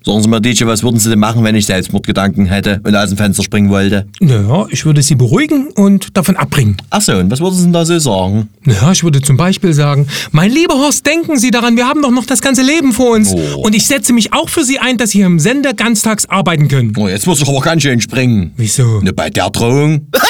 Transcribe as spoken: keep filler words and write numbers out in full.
Sagen Sie mal, D J, was würden Sie denn machen, wenn ich Selbstmordgedanken hätte und aus dem Fenster springen wollte? Naja, ich würde sie beruhigen und davon abbringen. Ach so, und was würden Sie denn da so sagen? Naja, ich würde zum Beispiel sagen, mein lieber Horst, denken Sie daran, wir haben doch noch das ganze Leben vor uns. Oh. Und ich setze mich auch für Sie ein, dass Sie im Sender ganztags arbeiten können. Oh, jetzt muss ich aber ganz schön springen. Wieso? Ne, bei der Drohung.